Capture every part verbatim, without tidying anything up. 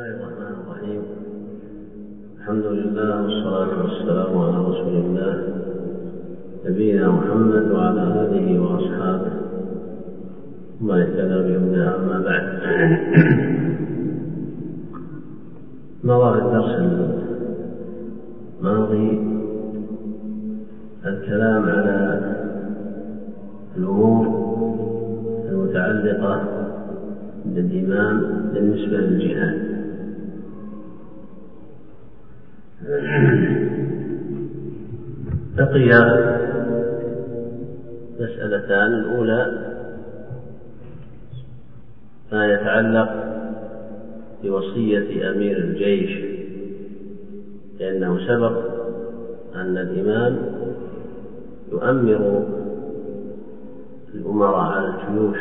الله الرحمن الرحيم. الحمد لله والصلاة والسلام على رسول الله نبينا محمد وعلى آله وأصحابه ومن اهتدى بهداه. أما بعد، مضى في الدرس الماضي الكلام على الأمور المتعلقة بالإمام بالنسبة للجهاد. بقي مسألتان: الأولى ما يتعلق بوصية أمير الجيش، لأنه سبق أن الإمام يؤمر الأمراء على الجيوش،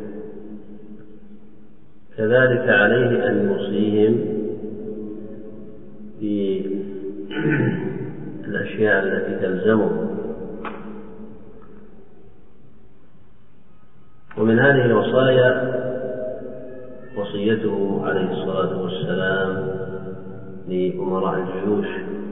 كذلك عليه أن يوصيهم بالأشياء التي تلزمه. ومن هذه الوصايا وصيته عليه الصلاة والسلام لأمراء الجيوش.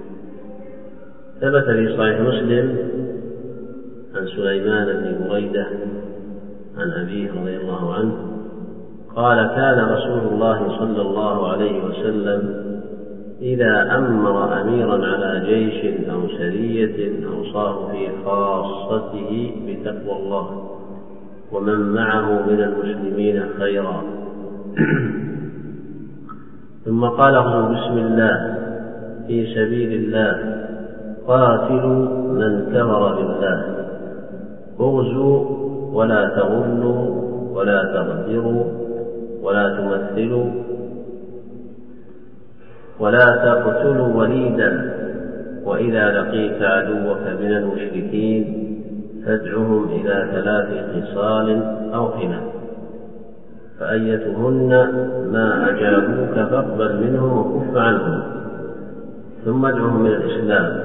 ثبت في صحيح مسلم عن سليمان بن بريدة عن أبيه رضي الله عنه قال: كان رسول الله صلى الله عليه وسلم إذا أمر أميرا على جيش أو سرية أوصاه في خاصته بتقوى الله ومن معه من المسلمين خيرا، ثم قال: اغزوا بسم الله في سبيل الله، قاتلوا من كفر بالله، اغزوا ولا تغلوا ولا تغدروا ولا تمثلوا ولا تقتلوا وليدا، وإذا لقيت عدوك من المشركين فادعهم إلى ثلاث خصال أو خلاف، فأيتهن ما أجابوك فاقبل منهم وكف عنهم، ثم ادعهم إلى الإسلام،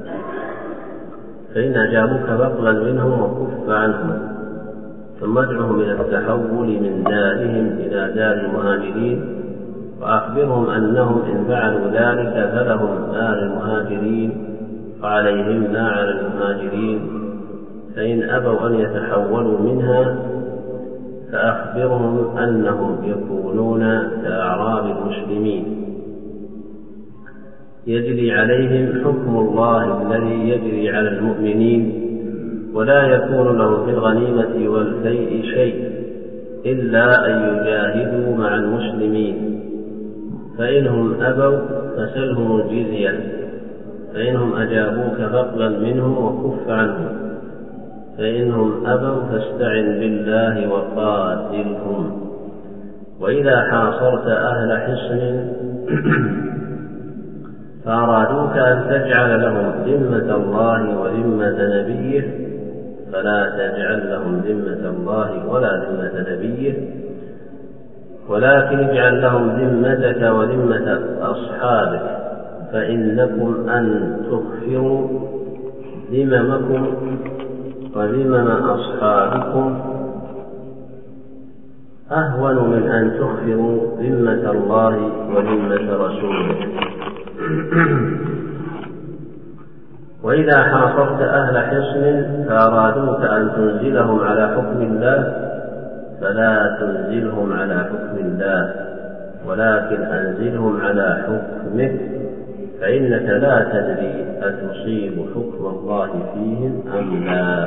فإن أجابوك فاقبل منهم وكف عنهم، ثم ادعهم إلى التحول من دارهم إلى دار المهاجرين، وأخبرهم أنهم إن فعلوا ذلك فلهم دار المهاجرين وعليهم ما على المهاجرين، فإن أبوا أن يتحولوا منها فأخبرهم أنهم يكونون كأعراب المسلمين يجري عليهم حكم الله الذي يجري على المؤمنين، ولا يكون لهم في الغنيمة والفيء شيء إلا أن يجاهدوا مع المسلمين، فإنهم أبوا فسلهم الجزية، فإنهم أجابوك فاقبل منهم وكف عنهم، فإنهم أبوا فاستعن بالله وقاتلهم. وإذا حاصرت أهل حصن فأرادوك أن تجعل لهم ذمة الله وذمة نبيه فلا تجعل لهم ذمة الله ولا ذمة نبيه، ولكن اجعل لهم ذمتك وذمة أصحابك، فإنكم أن تغفروا ذممكم وذمم أصحابكم أهون من أن تغفروا ذمة الله وذمة رسوله. وإذا حاصرت أهل حصن فأرادوك أن تنزلهم على حكم الله فلا تنزلهم على حكم الله، ولكن أنزلهم على حكمك، فإنك لا تدري أتصيب حكم الله فيهم أم لا.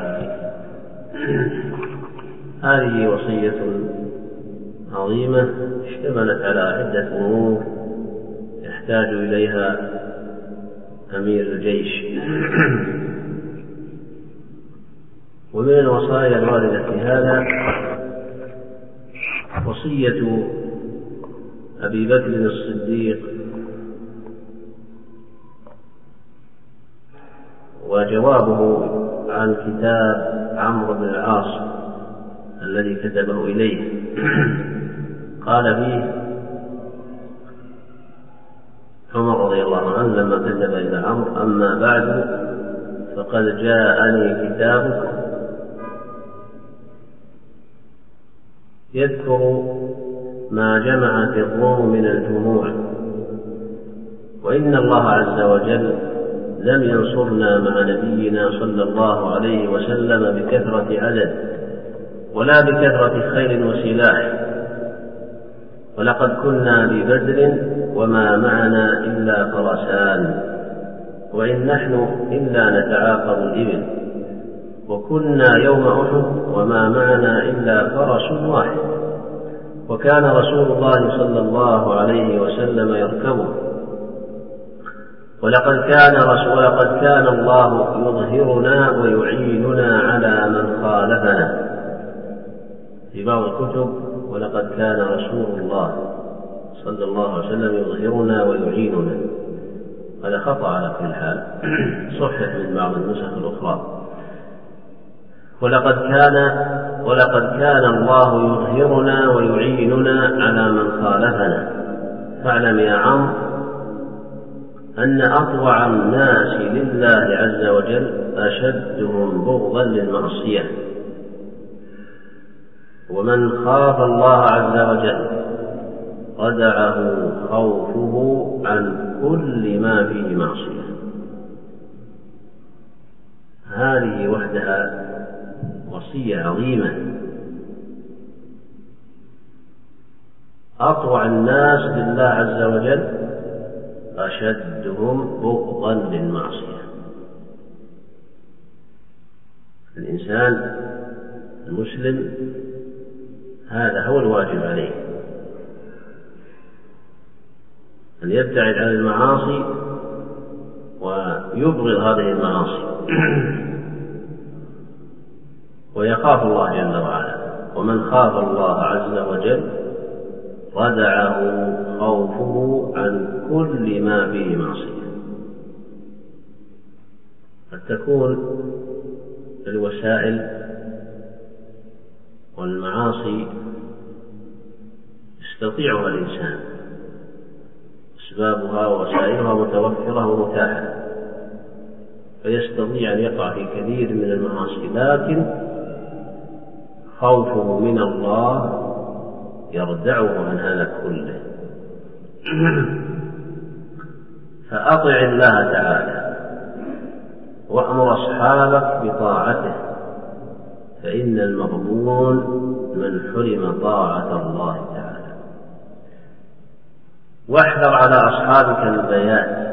هذه وصية عظيمة اشتملت على عدة أمور يحتاج إليها أمير الجيش. ومن الوصايا الواردة في هذا وصية أبي بكر الصديق وجوابه عن كتاب عمرو بن العاص الذي كتبه إليه. قال فيه عمر رضي الله عنه لما كتب إلى عمرو: أما بعد فقد جاءني كتابك يذكر ما جمعت الروم من الجموع، وإن الله عز وجل لم ينصرنا مع نبينا صلى الله عليه وسلم بكثرة عدد ولا بكثرة خيل وسلاح، ولقد كنا ببدر وما معنا إلا فرسان، وإن نحن إلا نتعاقب الإبل، وكنا يوم أحد وما معنا إلا فرس واحد، وكان رسول الله صلى الله عليه وسلم يركبه. ولقد كان رسول ولقد كان الله يظهرنا ويعيننا على من خالفنا في بعض الكتب، ولقد كان رسول الله صلى الله عليه وسلم يظهرنا ويعيننا، هذا خطأ على كل حال، صحح من بعض النسخ الأخرى. ولقد كان ولقد كان الله يظهرنا ويعيننا على من خالفنا. فاعلم يا عمرو أن أطوع الناس لله عز وجل أشدهم بغضا للمعصية، ومن خاف الله عز وجل ردعه خوفه عن كل ما فيه معصية. هذه وحدها وصية عظيمة. أطوع الناس لله عز وجل أشدهم بغضا للمعصية. الإنسان المسلم هذا هو الواجب عليه، أن يبتعد عن المعاصي ويبغض هذه المعاصي ويخاف الله جل وعلا. ومن خاف الله عز وجل ردعه خوفه عن كل ما فيه معصية. قد تكون الوسائل والمعاصي يستطيعها الإنسان، أسبابها ووسائلها متوفرة ومتاحة، فيستطيع أن يقع في كثير من المعاصي، لكن خوفه من الله يردعه عن هذا كله. فأطع الله تعالى وأمر أصحابك بطاعته، فإن المغبون من حرم طاعة الله تعالى. واحذر على أصحابك البيات،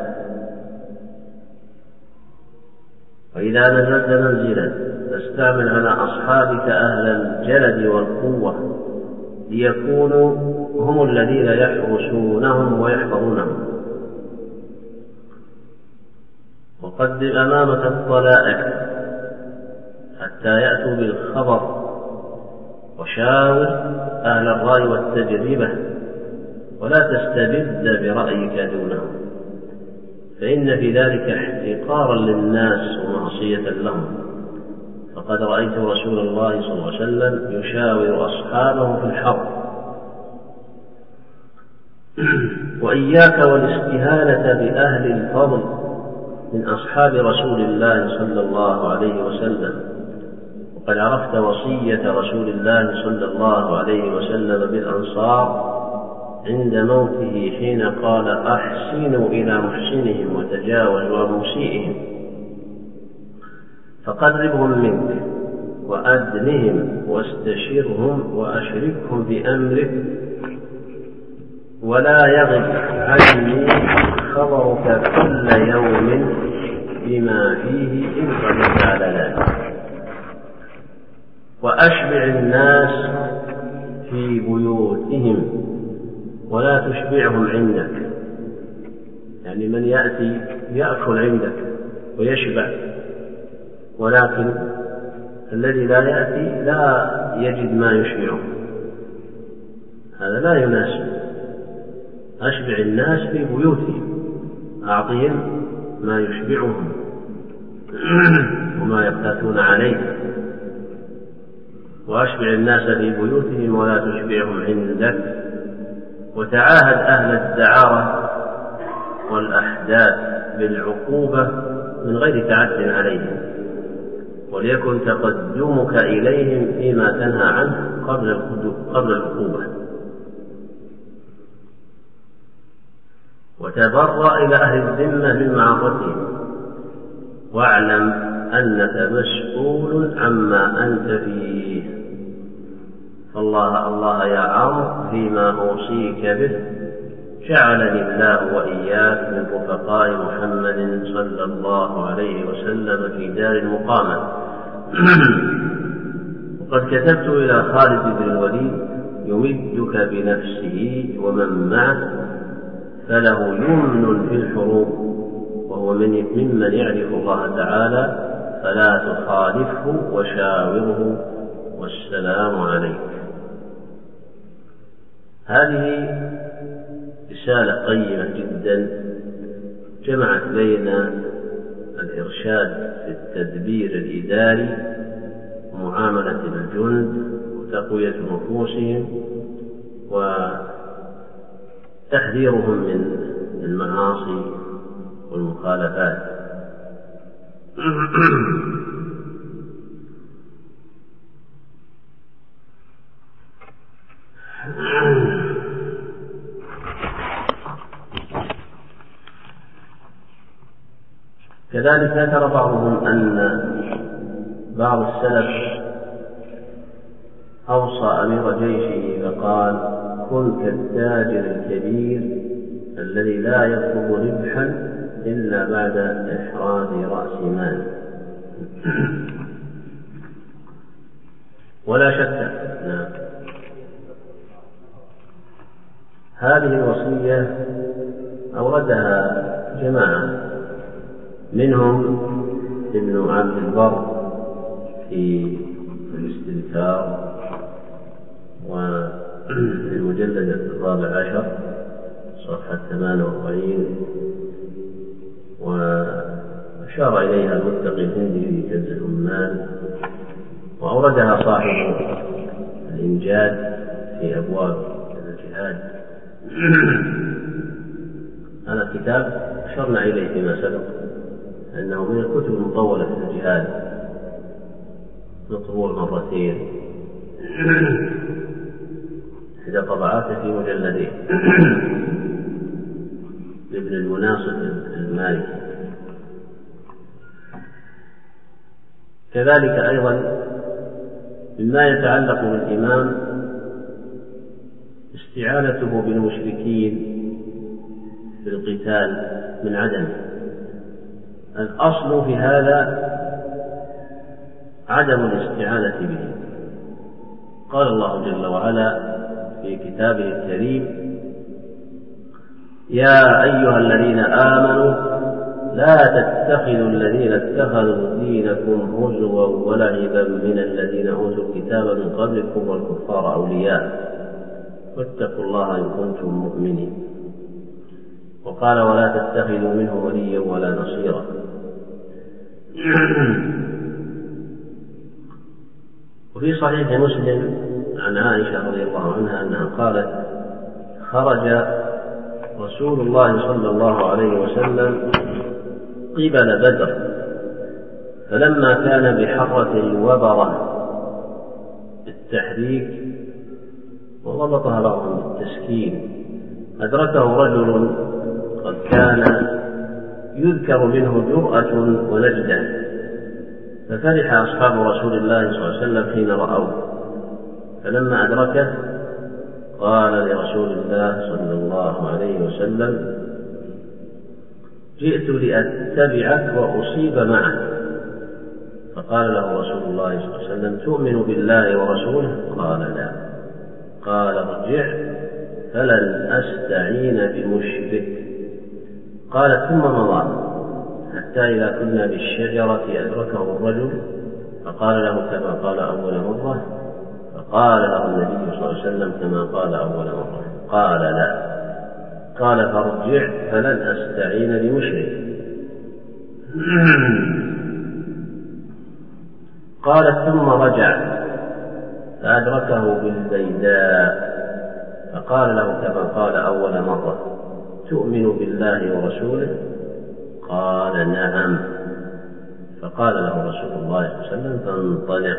وإذا نزلت منزلا فاستعمل على أصحابك أهل الجلد والقوة ليكونوا هم الذين يحرسونهم ويحفظونهم. وقدم أمامك الطلائع حتى يأتوا بالخبر، وشاور أهل الرأي والتجربة، ولا تستبد برأيك دونهم، فإن في ذلك احتقارا للناس ومعصية لهم. فقد رأيت رسول الله صلى الله عليه وسلم يشاور أصحابه في الحرب. وإياك والاستهانة بأهل الفضل من أصحاب رسول الله صلى الله عليه وسلم، وقد عرفت وصية رسول الله صلى الله عليه وسلم بالأنصار عند موته حين قال: أحسنوا إلى محسنهم وتجاوزوا عن مسيئهم، فقربهم منك وأدنهم واستشرهم وأشركهم بأمرك، ولا يغب عني خبرك كل يوم بما فيه إن قدرت على ذلك. وأشبع الناس في بيوتهم ولا تشبعهم عندك، يعني من يأتي يأكل عندك ويشبع، ولكن الذي لا يأتي لا يجد ما يشبعه، هذا لا يناسب. أشبع الناس في بيوتهم، أعطهم ما يشبعهم وما يقتاتون عليه. وأشبع الناس في بيوتهم ولا تشبعهم عندك. وتعاهد أهل الدعارة والأحداث بالعقوبة من غير تعد عليهم، وليكن تقدمك إليهم فيما تنهى عنه قبل قبل العقوبة. وتبرأ إلى أهل الذمة من معرتهم، واعلم أنك مسؤول عما أنت فيه، فالله الله يا عمرو فيما أوصيك به جعلني الله وإياك من رفقاء محمد صلى الله عليه وسلم في دار المقامة. وقد كتبت إلى خالد بن الوليد يمدك بنفسه ومن معه، فله يمن في الحروب، وهو من ممن يعرف الله تعالى، فلا تخالفه وشاوره، والسلام عليك. هذه رسالة قيمة جدا جمعت بين الإرشاد في التدبير الإداري ومعاملة الجند وتقوية نفوسهم وتحذيرهم من المعاصي والمخالفات. كذلك ذكر بعضهم أن بعض السلف أوصى أمير جيشه فقال: كن كالتاجر الكبير الذي لا يطلب ربحا إلا بعد إحراز رأس مال. ولا شك نعم هذه الوصية أوردها جماعة منهم ابن عبد البر في الاستذكار وفي المجلد الرابع عشر صفحة ثمانية وأربعين، وأشار إليها المتقي الهندي في كنز الأمال، وأوردها صاحب الإنجاد في أبواب الجهاد. هذا الكتاب أشرنا إليه فيما سبق أنه من الكتب المطولة في الجهاد، مطبوع مرتين، إحدى طبعاته في مجلدين لابن المناصف المالكي. كذلك أيضا مما يتعلق بالإمام استعانته بالمشركين في القتال من عدم. الأصل في هذا عدم الاستعانة به. قال الله جل وعلا في كتابه الكريم: يا أيها الذين آمنوا لا تتخذوا الذين اتخذوا دينكم هزوا ولعبا من الذين أوتوا الكتاب من قبلكم والكفار أولياء واتقوا الله إن كنتم مؤمنين. وقال: ولا تتخذوا منه وليا ولا نصيرا. وفي صحيح مسلم عن عائشة رضي الله عنها أنها قالت: خرج رسول الله صلى الله عليه وسلم قبل بدر، فلما كان بحرة الوبرة بالتحريك وضبطها بعضهم بالتسكين أدركه رجل قد كان يذكر منه جرأة ونجدة، ففرح أصحاب رسول الله صلى الله عليه وسلم حين رأوه، فلما أدركه قال لرسول الله صلى الله عليه وسلم: جئت لأتبعك وأصيب معك. فقال له رسول الله صلى الله عليه وسلم: تؤمن بالله ورسوله؟ قال: لا. قال: ارجع فلن أستعين بمشرك. قال: ثم مضى حتى إذا كنا بالشجرة أدركه الرجل فقال له كما قال أول مرة، فقال له النبي صلى الله عليه وسلم كما قال أول مرة. قال: لا. قال: فارجع فلن أستعين بمشرك. قال: ثم رجع فأدركه بالبيداء فقال له كما قال أول مرة: تؤمن بالله ورسوله؟ قال: نعم. فقال له رسول الله صلى الله عليه وسلم: فانطلق.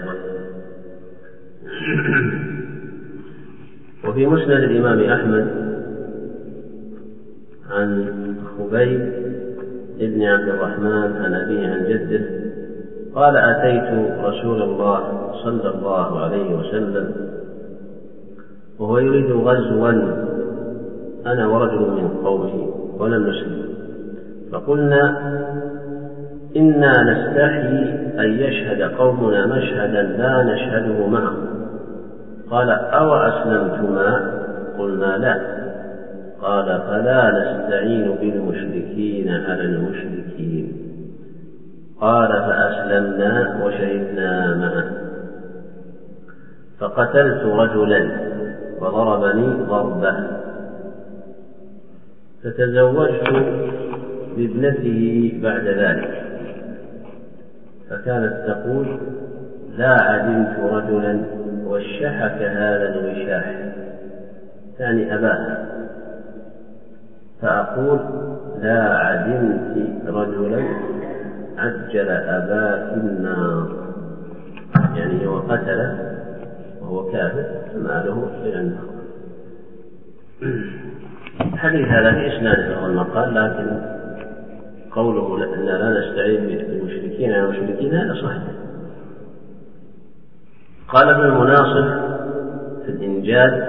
وفي مسند الإمام أحمد عن خبيب ابن عبد الرحمن عن أبيه عن جده قال أتيت رسول الله صلى الله عليه وسلم وهو يريد غزوا أنا ورجل من قومه ولم نسلم، فقلنا إنا نستحي أن يشهد قومنا مشهدا لا نشهده معه. قال أو أسلمتما؟ قلنا لا. قال فلا نستعين بالمشركين على المشركين. قال فأسلمنا وشهدنا معه، فقتلت رجلا وضربني ضربة، فتزوجت بابنته بعد ذلك، فكانت تقول لا عدمت رجلا وشحك هذا الوشاح، يعني أباها، فأقول لا عدمت رجلا عجل أباك النار، يعني هو قتله وهو كافر فماله إلى النار. الحديث هذا في إسناده هو المقال، لكن قوله أن لا نستعين بالمشركين على المشركين هذا صحيح. قال ابن المناصف في الإنجاز: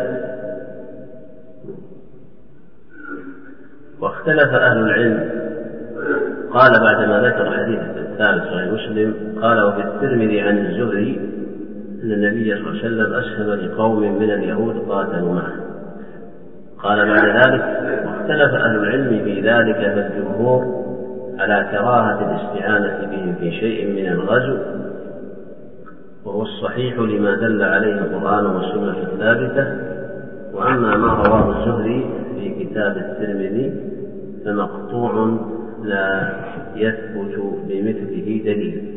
واختلف أهل العلم. قال بعدما ذكر حديث الثالث صحيح مسلم قال: وفي الترمذي عن الزهري أن النبي صلى الله عليه وسلم أسهم لقوم من اليهود قاتلوا معه. قال بعد ذلك: واختلف أهل العلم في ذلك، فالجمهور على كراهة الاستعانة بهم في شيء من الغزو، وهو الصحيح لما دل عليه القرآن والسنة الثابتة. وأما ما رواه الزهري في كتاب الترمذي فمقطوع لا يثبت بمثله دليل.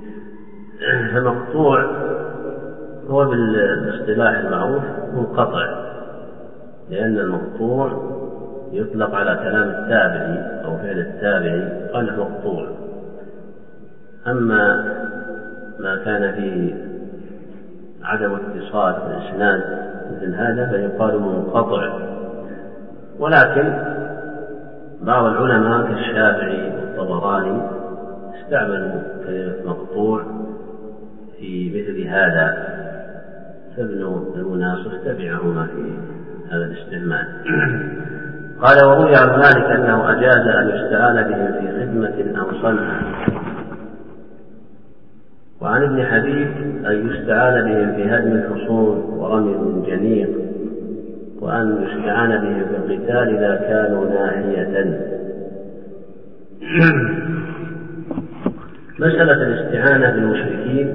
فمقطوع هو بالاصطلاح المعروف منقطع، لأن المقطوع يطلق على كلام التابعي أو فعل التابعي قال مقطوع. أما ما كان فيه عدم اتصال في الإسناد مثل هذا فيقال منقطع. ولكن بعض العلماء كالشافعي والطبراني استعملوا كلمة مقطوع في مثل هذا، فابن المناصف تبعهما في هذا الاستعمال. قال: وروي عن مالك أنه أجاز أن يستعان بهم في خدمة أو صنع. وعن ابن حبيب أن يستعان بهم في هدم الحصون ورمي الجنيق، وأن يستعان بهم في القتال إذا كانوا ناحية. مسألة الاستعانة بالمشركين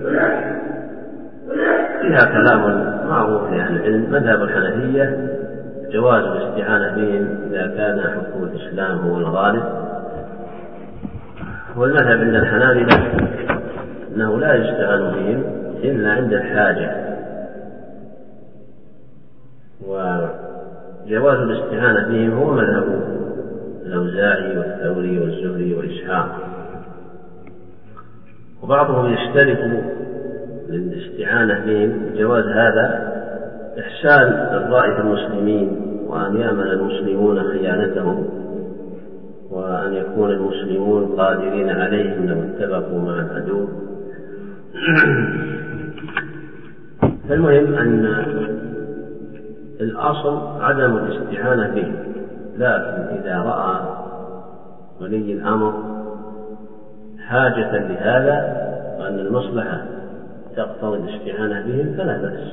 فيها كلام معروف لأهل العلم. مذهب الحنفية جواز الاستعانة بهم إذا كان حكم الإسلام هو الغالب، والمذهب عند الحنابلة أنه لا يستعان بهم إلا عند الحاجة، وجواز الاستعانة بهم هو مذهب الأوزاعي والثوري والزهري وإسحاق. وبعضهم يشترط للاستعانة بهم جواز هذا إحسان الرائد المسلمين، وأن يأمن المسلمون خيانتهم، وأن يكون المسلمون قادرين عليهم لو اتفقوا مع العدو. فالمهم أن الأصل عدم الاستعانة به، لكن إذا رأى ولي الأمر حاجة لهذا وأن المصلحة تقتضي الاستعانة بهم فلا بأس،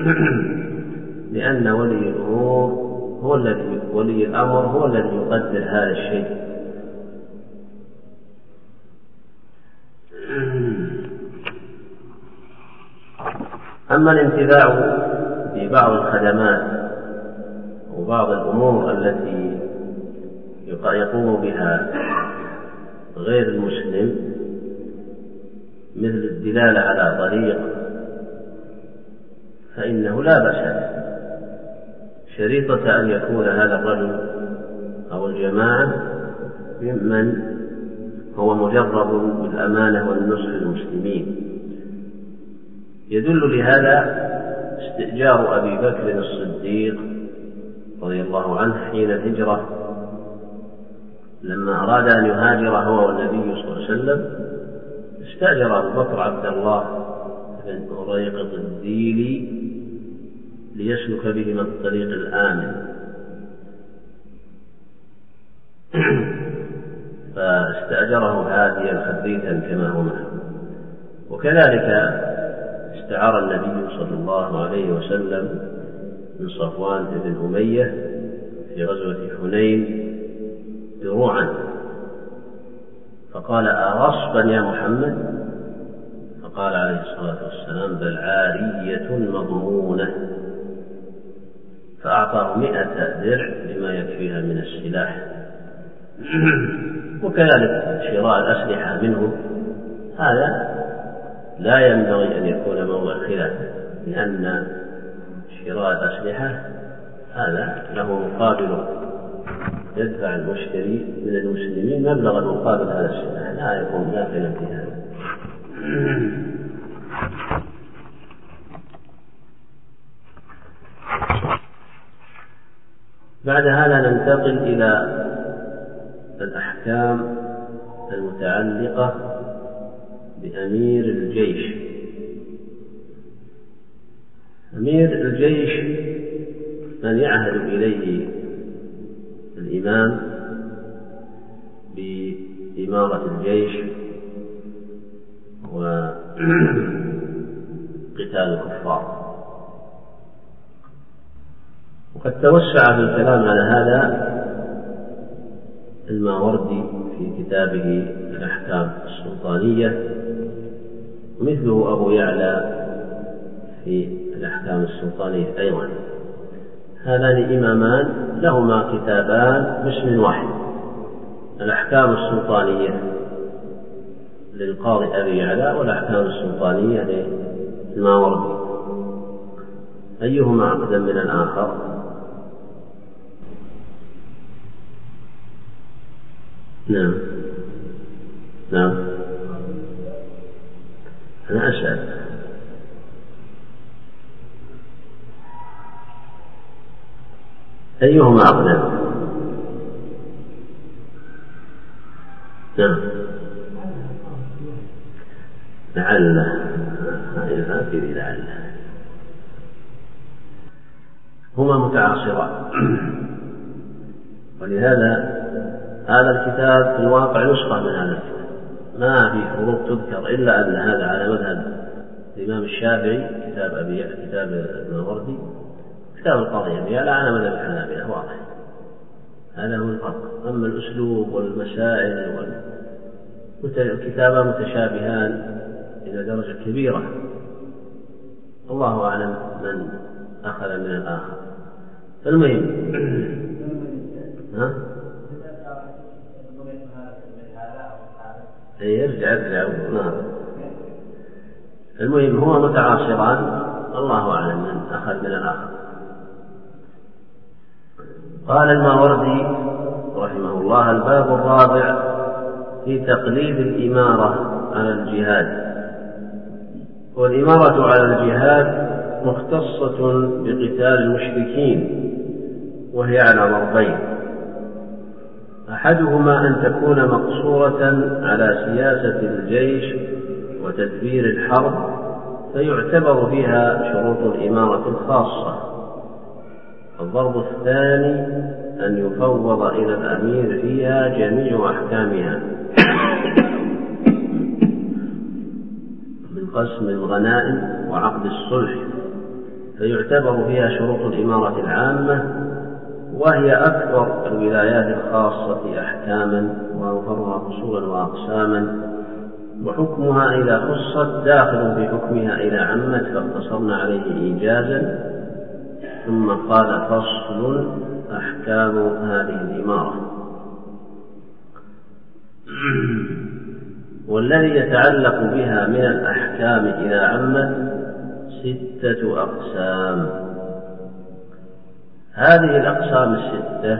لأن ولي الأمور هو الذي ولي الأمر هو الذي يقدر هذا الشيء. أما الانتفاع ببعض الخدمات وبعض الأمور التي يقوم بها غير المسلم، مثل الدلالة على طريق، فإنه لا بأس به، شريطة أن يكون هذا الرجل أو الجماعة ممن هو مجرب بالأمانة والنصح للمسلمين. يدل لهذا استئجار أبي بكر الصديق رضي الله عنه حين الهجرة لما أراد أن يهاجر هو والنبي صلى الله عليه وسلم استأجر أبو بكر عبد الله بن أريقط الديلي ليسلك بهما الطريق الآمن، فاستأجره هاديا خبيثا كما هو معه. وكذلك استعار النبي صلى الله عليه وسلم من صفوان بن أمية في غزوة حنين دروعا، فقال: أغصبا يا محمد؟ فقال عليه الصلاة والسلام: بل عارية مضمونة، فأعطاه مئة درع بما يكفيها من السلاح. وكذلك شراء الأسلحة منه هذا لا ينبغي أن يكون موضع خلاف، لأن شراء الأسلحة هذا له مقابل، يدفع المشتري من المسلمين مبلغ المقابل هذا السلاح، لا يكون داخلا في هذا. بعد هذا ننتقل إلى الأحكام المتعلقة بأمير الجيش. أمير الجيش من يعهد إليه الإمام بإمارة الجيش وقتال الكفار. وقد توسع في الكلام على هذا الماوردي في كتابه الأحكام السلطانية، ومثله أبو يعلى في الأحكام السلطانية أيضا. هذان إمامان لهما كتابان باسم واحد: الأحكام السلطانية للقاضي أبي يعلى والأحكام السلطانية للماوردي. أيهما أقدم من الآخر؟ نعم نعم أنا أسأل. أيهما أقدم؟ نعم لعل هذه لعل هما متعاصران، ولهذا هذا الكتاب في الواقع نسخة من هذا الكتاب، ما في فروق تذكر، إلا أن هذا على مذهب الإمام الشافعي كتاب أبي كتاب الماوردي، كتاب القاضي أبي يعلى على مذهب الحنابلة، واضح هذا هو الفرق. أما الأسلوب والمسائل والكتابة متشابهان إلى درجة كبيرة، الله أعلم من أخذ من الآخر. المهم ها يرجع يرجع نعم. المهم هو متعاصران، الله أعلم من أخذ من الآخر. قال الماوردي رحمه الله: الباب الرابع في تقليد الإمارة على الجهاد. والإمارة على الجهاد مختصة بقتال المشركين، وهي على ضربين: أحدهما أن تكون مقصورة على سياسة الجيش وتدبير الحرب، فيعتبر فيها شروط الإمارة الخاصة. الضرب الثاني أن يفوض إلى الأمير فيها جميع أحكامها من قسم الغنائم وعقد الصلح، فيعتبر فيها شروط الإمارة العامة، وهي أكثر الولايات الخاصة أحكاما وأوفرها فصولا وأقساما، وحكمها إذا خصت داخل في حكمها إلى عمت، فاقتصرنا عليه إيجازا. ثم قال: فصل: أحكام هذه الإمارة. والذي يتعلق بها من الأحكام إذا عمت ستة أقسام. هذه الأقسام الستة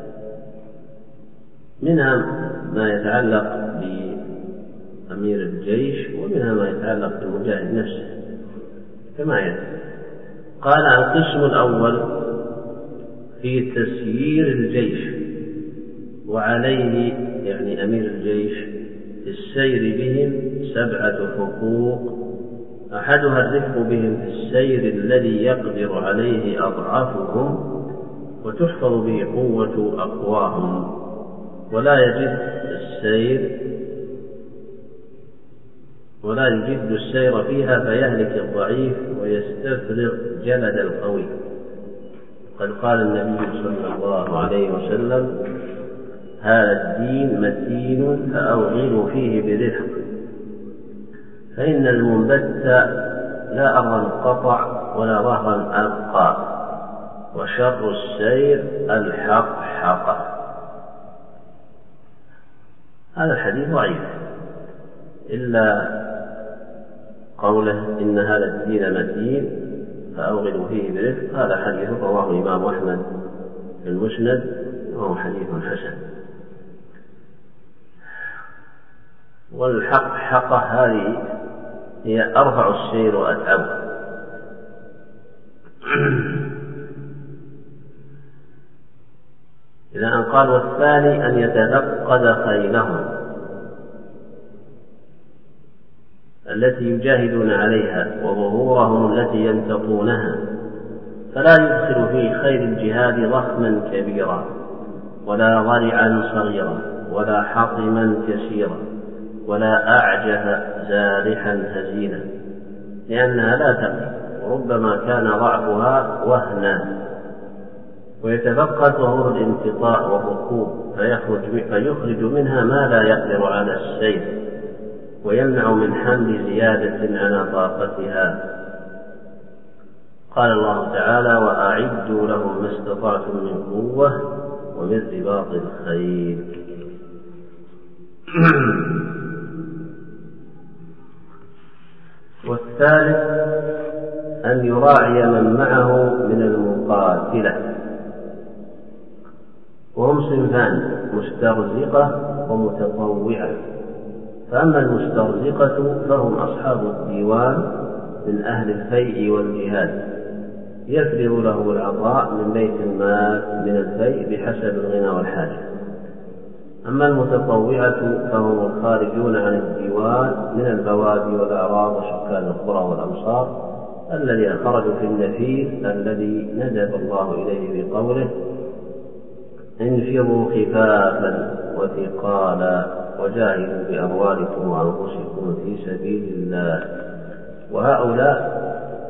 منها ما يتعلق بأمير الجيش، ومنها ما يتعلق بالمجاهد نفسه كما يأتي. قال: القسم الأول في تسيير الجيش وعليه يعني أمير الجيش في السير بهم سبعة حقوق، أحدها الرفق بهم في السير الذي يقدر عليه أضعافهم وتحفظ به قوة أقواهم، ولا يجد السير ولا يجد السير فيها فيهلك الضعيف ويستفرغ جلد القوي. قد قال النبي صلى الله عليه وسلم: هذا الدين متين فأوغلوا فيه برفق، فإن المنبت لا أرضا قطع ولا ظهرا ألقى، وشر السير الحق حقه. هذا الحديث ضعيف، إلا قوله إن هذا الدين متين فأوغلوا فيه برفق، هذا حديث رواه الإمام أحمد في المسند وهو حديث حسن. والحق حقه هذه هي أرفع السير وأتعبه. إذا أن قال: والثاني أن يتفقد خيلهم التي يجاهدون عليها وظهورهم التي ينتقونها، فلا يدخل في خيل الجهاد ضخما كبيرا ولا ضرعا صغيرا ولا حطما كثيرا ولا أعجز زارحا هزيلا، لأنها لا تقي وربما كان ضعفها وهنا. ويتفقد ظهور الانتقاء والركوب فيخرج منها ما لا يقدر على السير ويمنع من حمل زيادة على طاقتها. قال الله تعالى: وأعدوا لهم ما استطعتم من قوة ومن رباط الخيل. والثالث أن يراعي من معه من المقاتلة، وهم صنفان: مسترزقة ومتطوعة. فأما المسترزقة فهم أصحاب الديوان من أهل الفيء والجهاد، يفرغ له العطاء من بيت المال من الفيء بحسب الغنى والحاجة. أما المتطوعة فهم الخارجون عن الديوان من البوادي والأعراض وسكان القرى والأمصار الذين خرجوا في النفير الذي ندب الله إليه بقوله: انفروا خفافا وثقالا وجاهدوا بأموالكم وأنفسكم في سبيل الله. وهؤلاء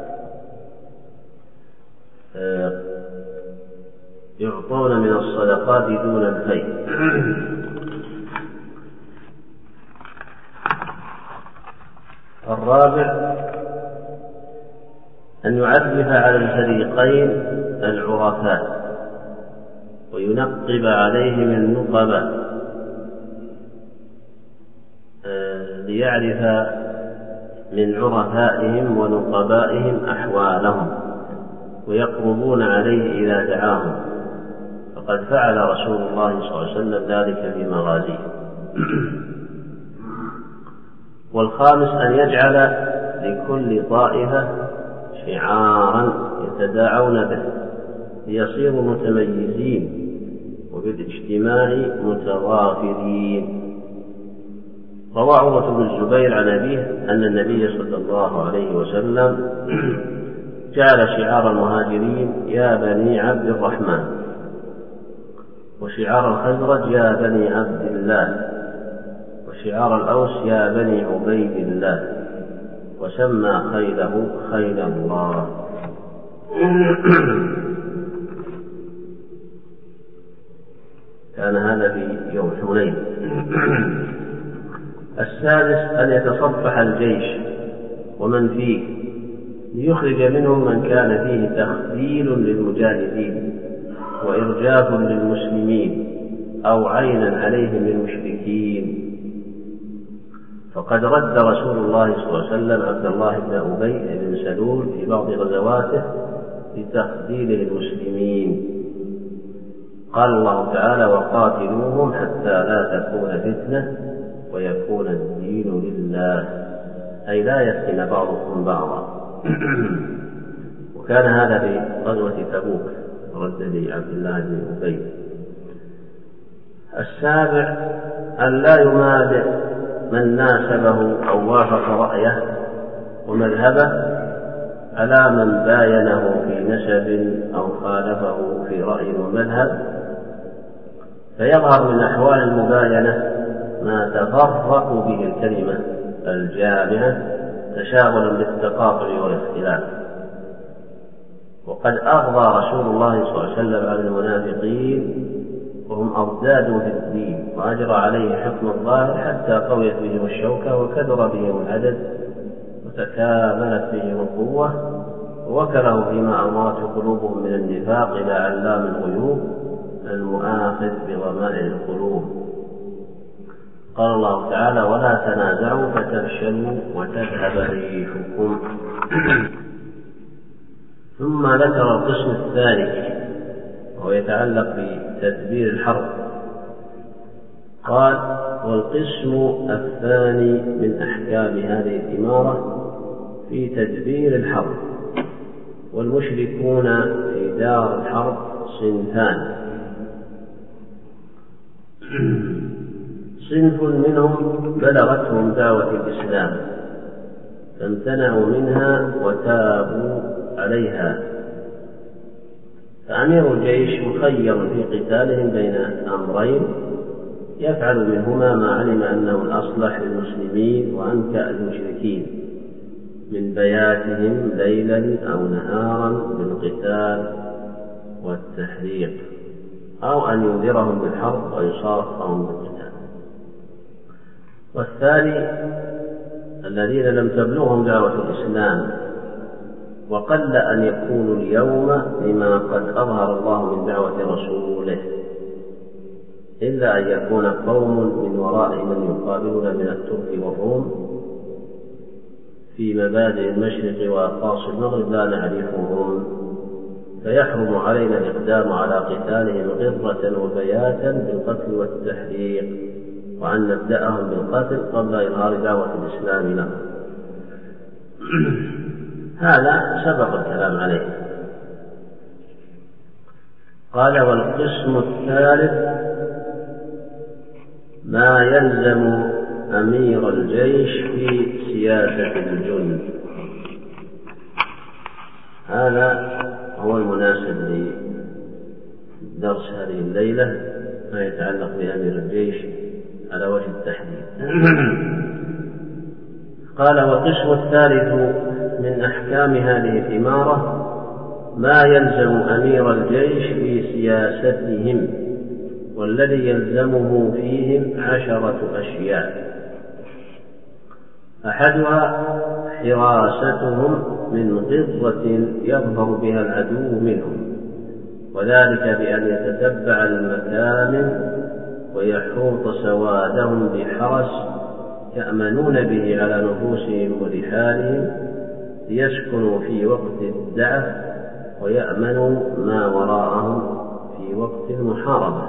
يعطون من الصدقات دون الفيء. الرابع أن يعرف على الفريقين العرفاء وينقب عليهم النقباء ليعرف من عرفائهم ونقبائهم أحوالهم ويقربون عليه إذا دعاهم، فقد فعل رسول الله صلى الله عليه وسلم ذلك في مغازيه. والخامس أن يجعل لكل طائفة شعارا يتداعون به ليصيروا متميزين وبالاجتماع متضافرين. روى عروة بن الزبير عن أبيه أن النبي صلى الله عليه وسلم جعل شعار المهاجرين: يا بني عبد الرحمن، وشعار الخزرج: يا بني عبد الله، وشعار الأوس: يا بني عبيد الله، وسمى خيله خيل الله. كان هذا في يوم حنين. السادس أن يتصفح الجيش ومن فيه ليخرج منهم من كان فيه تخذيل للمجاهدين وإرجاف للمسلمين أو عينا عليهم للمشركين. فقد رد رسول الله صلى الله عليه وسلم عبد الله بن أبي بن سلول في بعض غزواته لتخذيل المسلمين. قال الله تعالى: وقاتلوهم حتى لا تكون فتنة ويكون الدين لله، أي لا يفتن بعضكم بعضا. وكان هذا في غزوة تبوك، رد لعبد الله بن أبي. السابع أن لا يمادح من ناسبه أو وافق رأيه ومذهبه على من باينه في نسب أو خالفه في رأي ومذهب، فيظهر من أحوال المباينة ما تفرق به الكلمة الجامعة تشاغلا بالتقاطع والاختلاف. وقد أغضى رسول الله صلى الله عليه وسلم على المنافقين وهم أضداد في الدين، وأجرى عليه حكم الظاهر حتى قويت بهم الشوكة وكثر بهم العدد وتكاملت بهم القوة، ووكله فيما أمرته قلوبهم من النفاق إلى علام الغيوب المؤاخذ بضمائر القلوب. قال الله تعالى: ولا تنازعوا فتفشلوا وتذهب ريحكم. ثم ذكر القسم الثالث وهو يتعلق بتدبير الحرب. قال: والقسم الثاني من أحكام هذه الإمارة في تدبير الحرب. والمشركون في دار الحرب صنفان: صنف منهم بلغتهم دعوة الإسلام فامتنعوا منها وتابوا عليها، فأمير الجيش مخير في قتالهم بين أمرين يفعل منهما ما علم أنه الأصلح للمسلمين وأنكأ المشركين من بياتهم ليلا أو نهارا بالقتال والتحريق، أو أن ينذرهم بالحرب ويصارفهم بالقتال. والثاني الذين لم تبلغهم دعوة الإسلام وقل أن يكونوا اليوم لما قد أظهر الله من دعوة رسوله، إلا أن يكون قوم من وراء من يقابلون من الترك والروم في مبادئ المشرق وأقاصي المغرب لا نعرفهم، فيحرم علينا الإقدام على قتالهم غرة وبياتا بالقتل والتحريق، وأن نبدأهم بالقتل قبل إظهار دعوة الإسلام لهم. هذا سبق الكلام عليه. قال: والقسم الثالث ما يلزم أمير الجيش في سياسة الجند. هذا هو المناسب لدرس هذه الليلة، ما يتعلق بأمير الجيش على وجه التحديد. قال: والقسم الثالث من أحكام هذه الإمارة ما يلزم أمير الجيش في سياستهم، والذي يلزمه فيهم عشرة أشياء: أحدها حراستهم من غرة يظهر بها العدو منهم، وذلك بأن يتتبع المكامن ويحوط سوادهم بحرس يأمنون به على نفوسهم ورحالهم ليسكنوا في وقت الدعف ويأمنوا ما وراءهم في وقت المحاربة.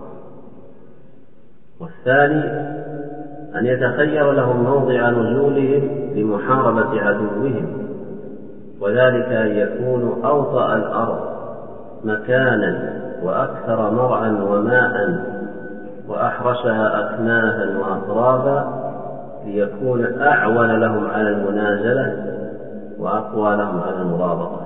والثاني أن يتخير لهم موضع نزولهم لمحاربة عدوهم، وذلك أن يكونوا أوطأ الأرض مكانا وأكثر مرعا وماء وأحرسها أكنافا وأطرافا، ليكون أعون لهم على المنازلة وأقوى لهم على المرابطة.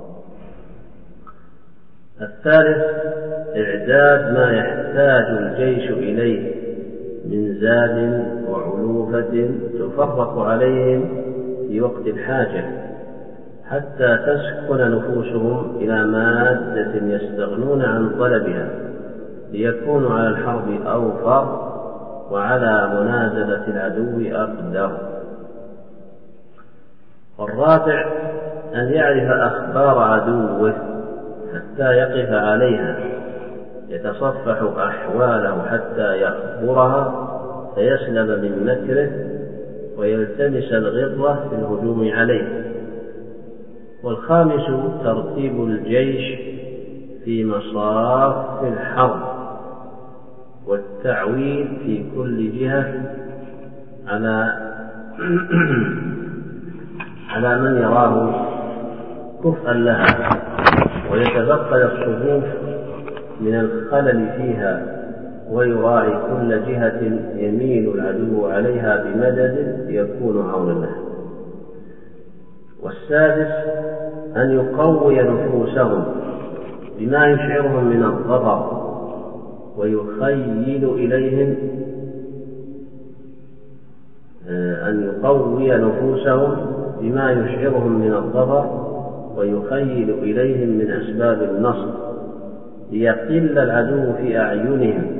الثالث إعداد ما يحتاج الجيش إليه من زاد وعلوفة تفرق عليهم في وقت الحاجة، حتى تسكن نفوسهم إلى مادة يستغنون عن طلبها، ليكونوا على الحرب أوفر وعلى منازلة العدو أقدر. والرابع أن يعرف أخبار عدوه حتى يقف عليها، يتصفح أحواله حتى يخبرها فيسلم من مكره ويلتمس الغرة في الهجوم عليه. والخامس ترتيب الجيش في مصاف الحرب والتعويل في كل جهة على على من يراه كفءا لها، ويتفقد الصفوف من الخلل فيها ويراعي كل جهة يميل العدو عليها بمدد يكون عونا له. والسادس أن يقوي نفوسهم بما يشعرهم من الضرر ويخيل إليهم أن يقوي نفوسهم بما يشعرهم من الضرر ويخيل إليهم من أسباب النصر ليقل العدو في أعينهم